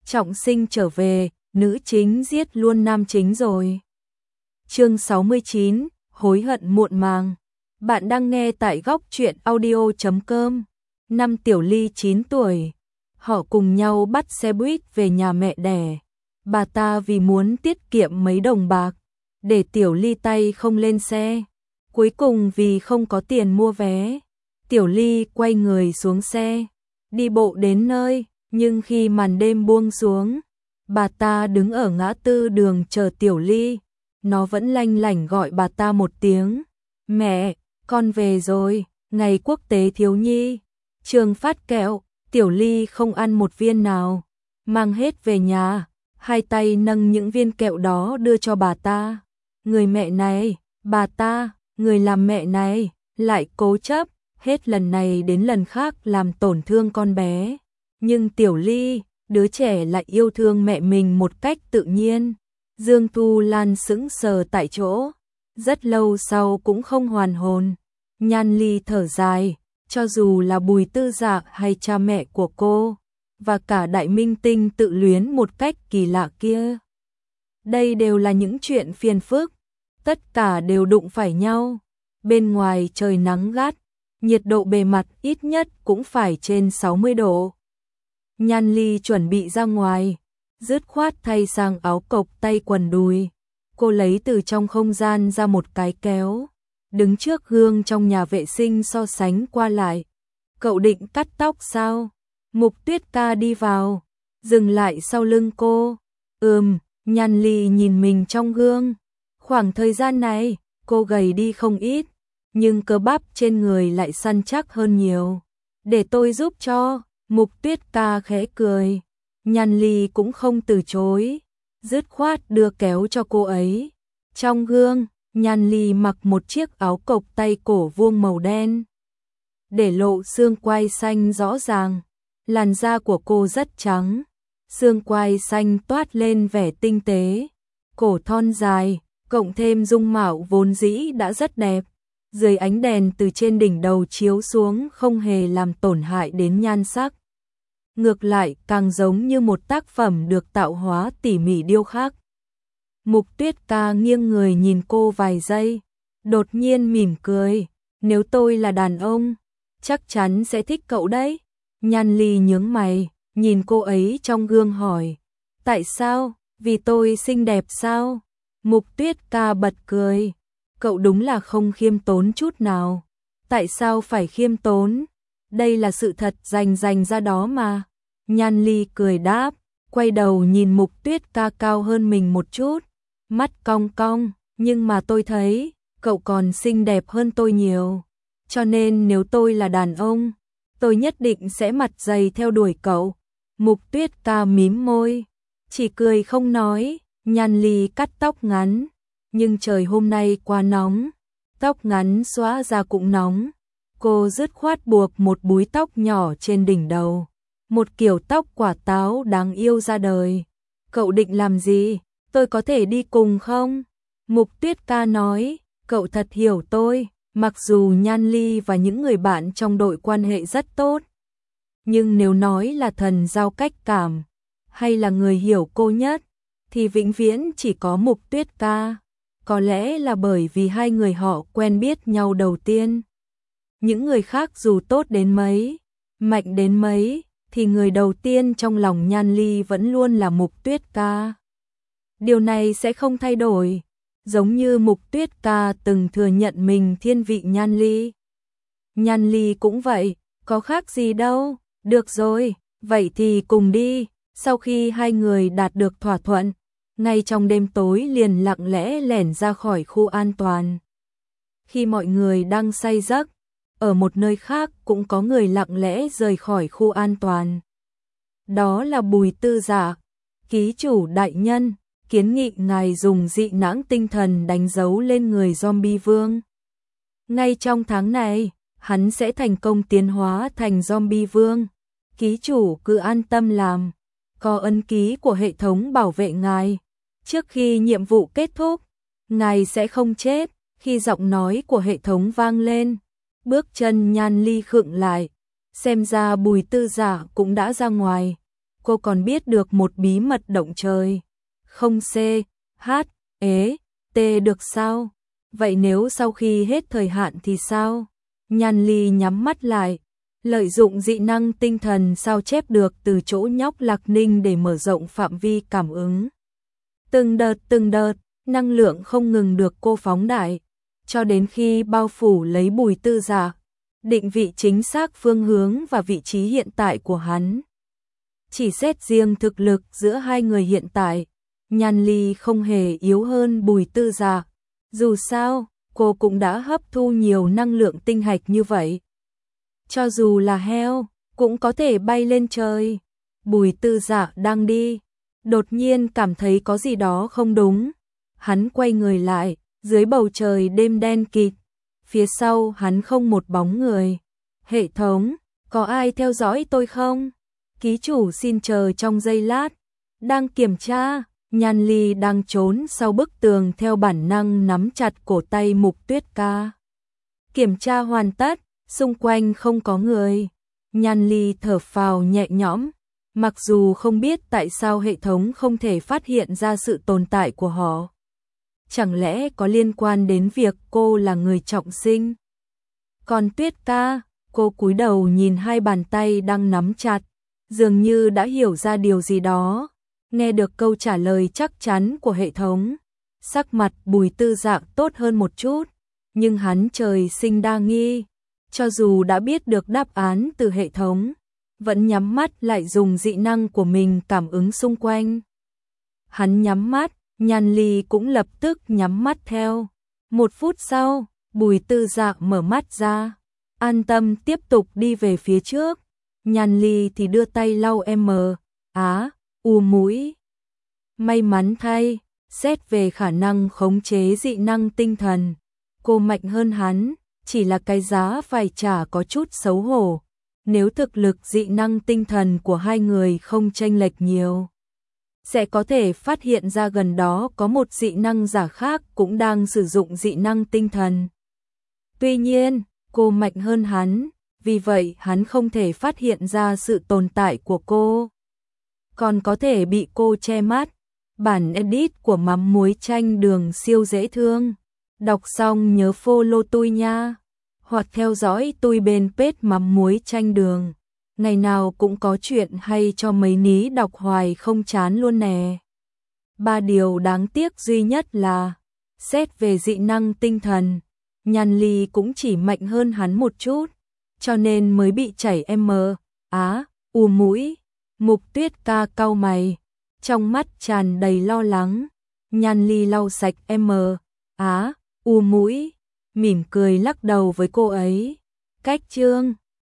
trọng sinh trở về, nữ chính giết luôn nam chính rồi. Chương 69, hối hận muộn màng. Bạn đang nghe tại góc truyện audio.com. Năm Tiểu Ly 9 tuổi, họ cùng nhau bắt xe buýt về nhà mẹ đẻ. Bà ta vì muốn tiết kiệm mấy đồng bạc, để Tiểu Ly tay không lên xe. Cuối cùng vì không có tiền mua vé, Tiểu Ly quay người xuống xe, đi bộ đến nơi, nhưng khi màn đêm buông xuống, bà ta đứng ở ngã tư đường chờ Tiểu Ly. Nó vẫn lanh lảnh gọi bà ta một tiếng, mẹ, con về rồi, ngày quốc tế thiếu nhi. Trường phát kẹo, Tiểu Ly không ăn một viên nào, mang hết về nhà, hai tay nâng những viên kẹo đó đưa cho bà ta. Người mẹ này, bà ta, người làm mẹ này, lại cố chấp, hết lần này đến lần khác làm tổn thương con bé. Nhưng Tiểu Ly, đứa trẻ lại yêu thương mẹ mình một cách tự nhiên. Dương Thu Lan sững sờ tại chỗ, rất lâu sau cũng không hoàn hồn. Nhan Ly thở dài, cho dù là Bùi Tư Dạ hay cha mẹ của cô, và cả đại minh tinh tự luyến một cách kỳ lạ kia. Đây đều là những chuyện phiền phức, tất cả đều đụng phải nhau. Bên ngoài trời nắng gắt, nhiệt độ bề mặt ít nhất cũng phải trên 60 độ. Nhan Ly chuẩn bị ra ngoài, dứt khoát thay sang áo cộc tay quần đùi. Cô lấy từ trong không gian ra một cái kéo, đứng trước gương trong nhà vệ sinh so sánh qua lại. Cậu định cắt tóc sao? Mục Tuyết Ca đi vào, dừng lại sau lưng cô. Nhan Ly nhìn mình trong gương. Khoảng thời gian này, cô gầy đi không ít, nhưng cơ bắp trên người lại săn chắc hơn nhiều. Để tôi giúp cho, Mục Tuyết Ca khẽ cười. Nhan Ly cũng không từ chối, dứt khoát đưa kéo cho cô ấy. Trong gương, Nhan Ly mặc một chiếc áo cộc tay cổ vuông màu đen, để lộ xương quai xanh rõ ràng. Làn da của cô rất trắng, xương quai xanh toát lên vẻ tinh tế, cổ thon dài, cộng thêm dung mạo vốn dĩ đã rất đẹp. Dưới ánh đèn từ trên đỉnh đầu chiếu xuống không hề làm tổn hại đến nhan sắc. Ngược lại càng giống như một tác phẩm được tạo hóa tỉ mỉ điêu khắc. Mục Tuyết Ca nghiêng người nhìn cô vài giây, đột nhiên mỉm cười, nếu tôi là đàn ông, chắc chắn sẽ thích cậu đấy. Nhan Ly nhướng mày, nhìn cô ấy trong gương hỏi, tại sao, vì tôi xinh đẹp sao? Mục Tuyết Ca bật cười, cậu đúng là không khiêm tốn chút nào. Tại sao phải khiêm tốn? Đây là sự thật rành ra đó mà. Nhan Ly cười đáp, quay đầu nhìn Mục Tuyết Ca cao hơn mình một chút, mắt cong cong, nhưng mà tôi thấy, cậu còn xinh đẹp hơn tôi nhiều. Cho nên nếu tôi là đàn ông, tôi nhất định sẽ mặt dày theo đuổi cậu. Mục Tuyết Ca mím môi, chỉ cười không nói. Nhan Ly cắt tóc ngắn, nhưng trời hôm nay quá nóng, tóc ngắn xõa ra cũng nóng. Cô dứt khoát buộc một búi tóc nhỏ trên đỉnh đầu, một kiểu tóc quả táo đáng yêu ra đời. Cậu định làm gì? Tôi có thể đi cùng không? Mục Tuyết Ca nói, cậu thật hiểu tôi. Mặc dù Nhan Ly và những người bạn trong đội quan hệ rất tốt, nhưng nếu nói là thần giao cách cảm, hay là người hiểu cô nhất, thì vĩnh viễn chỉ có Mục Tuyết Ca. Có lẽ là bởi vì hai người họ quen biết nhau đầu tiên. Những người khác dù tốt đến mấy, mạnh đến mấy, thì người đầu tiên trong lòng Nhan Ly vẫn luôn là Mục Tuyết Ca. Điều này sẽ không thay đổi, giống như Mục Tuyết Ca từng thừa nhận mình thiên vị Nhan Ly. Nhan Ly cũng vậy, có khác gì đâu. Được rồi, vậy thì cùng đi. Sau khi hai người đạt được thỏa thuận, ngay trong đêm tối liền lặng lẽ lẻn ra khỏi khu an toàn. Khi mọi người đang say giấc, ở một nơi khác cũng có người lặng lẽ rời khỏi khu an toàn. Đó là Bùi Tư Dạ. Ký chủ đại nhân, kiến nghị ngài dùng dị nãng tinh thần đánh dấu lên người zombie vương. Ngay trong tháng này, hắn sẽ thành công tiến hóa thành zombie vương. Ký chủ cứ an tâm làm, có ấn ký của hệ thống bảo vệ ngài. Trước khi nhiệm vụ kết thúc, ngài sẽ không chết. Khi giọng nói của hệ thống vang lên, bước chân Nhan Ly khựng lại, xem ra Bùi Tư Dạ cũng đã ra ngoài. cô còn biết được một bí mật động trời. Không C, H, ế, T được sao? Vậy nếu sau khi hết thời hạn thì sao? Nhan Ly nhắm mắt lại, lợi dụng dị năng tinh thần sao chép được từ chỗ nhóc Lạc Ninh để mở rộng phạm vi cảm ứng. Từng đợt, năng lượng không ngừng được cô phóng đại, cho đến khi bao phủ lấy Bùi Tư Dạ, định vị chính xác phương hướng và vị trí hiện tại của hắn. Chỉ xét riêng thực lực giữa hai người hiện tại, Nhan Ly không hề yếu hơn Bùi Tư Dạ. Dù sao, cô cũng đã hấp thu nhiều năng lượng tinh hạch như vậy. Cho dù là heo, cũng có thể bay lên trời. Bùi Tư Dạ đang đi, đột nhiên cảm thấy có gì đó không đúng. Hắn quay người lại, dưới bầu trời đêm đen kịt, phía sau hắn không một bóng người. Hệ thống, có ai theo dõi tôi không? Ký chủ xin chờ trong giây lát. Đang kiểm tra. Nhan Ly đang trốn sau bức tường theo bản năng nắm chặt cổ tay Mục Tuyết Ca. Kiểm tra hoàn tất, xung quanh không có người. Nhan Ly thở phào nhẹ nhõm, mặc dù không biết tại sao hệ thống không thể phát hiện ra sự tồn tại của họ. Chẳng lẽ có liên quan đến việc cô là người trọng sinh? Còn Tuyết Ca, cô cúi đầu nhìn hai bàn tay đang nắm chặt, dường như đã hiểu ra điều gì đó. Nghe được câu trả lời chắc chắn của hệ thống, sắc mặt Bùi Tư Dạ tốt hơn một chút, nhưng hắn trời sinh đa nghi, cho dù đã biết được đáp án từ hệ thống, vẫn nhắm mắt lại dùng dị năng của mình cảm ứng xung quanh. Hắn nhắm mắt, Nhan Ly cũng lập tức nhắm mắt theo. 1 phút sau, Bùi Tư Dạ mở mắt ra, an tâm tiếp tục đi về phía trước. Nhan Ly thì đưa tay lau mũi. May mắn thay, xét về khả năng khống chế dị năng tinh thần, cô mạnh hơn hắn, chỉ là cái giá phải trả có chút xấu hổ. Nếu thực lực dị năng tinh thần của hai người không chênh lệch nhiều, sẽ có thể phát hiện ra gần đó có một dị năng giả khác cũng đang sử dụng dị năng tinh thần. Tuy nhiên, cô mạnh hơn hắn, vì vậy hắn không thể phát hiện ra sự tồn tại của cô. Còn có thể bị cô che mắt. Bản edit của mắm muối chanh đường siêu dễ thương. Đọc xong nhớ follow tôi nha. Hoặc theo dõi tôi bên page mắm muối chanh đường. Ngày nào cũng có chuyện hay cho mấy ní đọc hoài không chán luôn nè. 3 điều đáng tiếc duy nhất là, xét về dị năng tinh thần, Nhan Ly cũng chỉ mạnh hơn hắn một chút, cho nên mới bị chảy mũi. Mục Tuyết Ca cau mày, trong mắt tràn đầy lo lắng. Nhan Ly lau sạch mũi, mỉm cười lắc đầu với cô ấy. Cách chương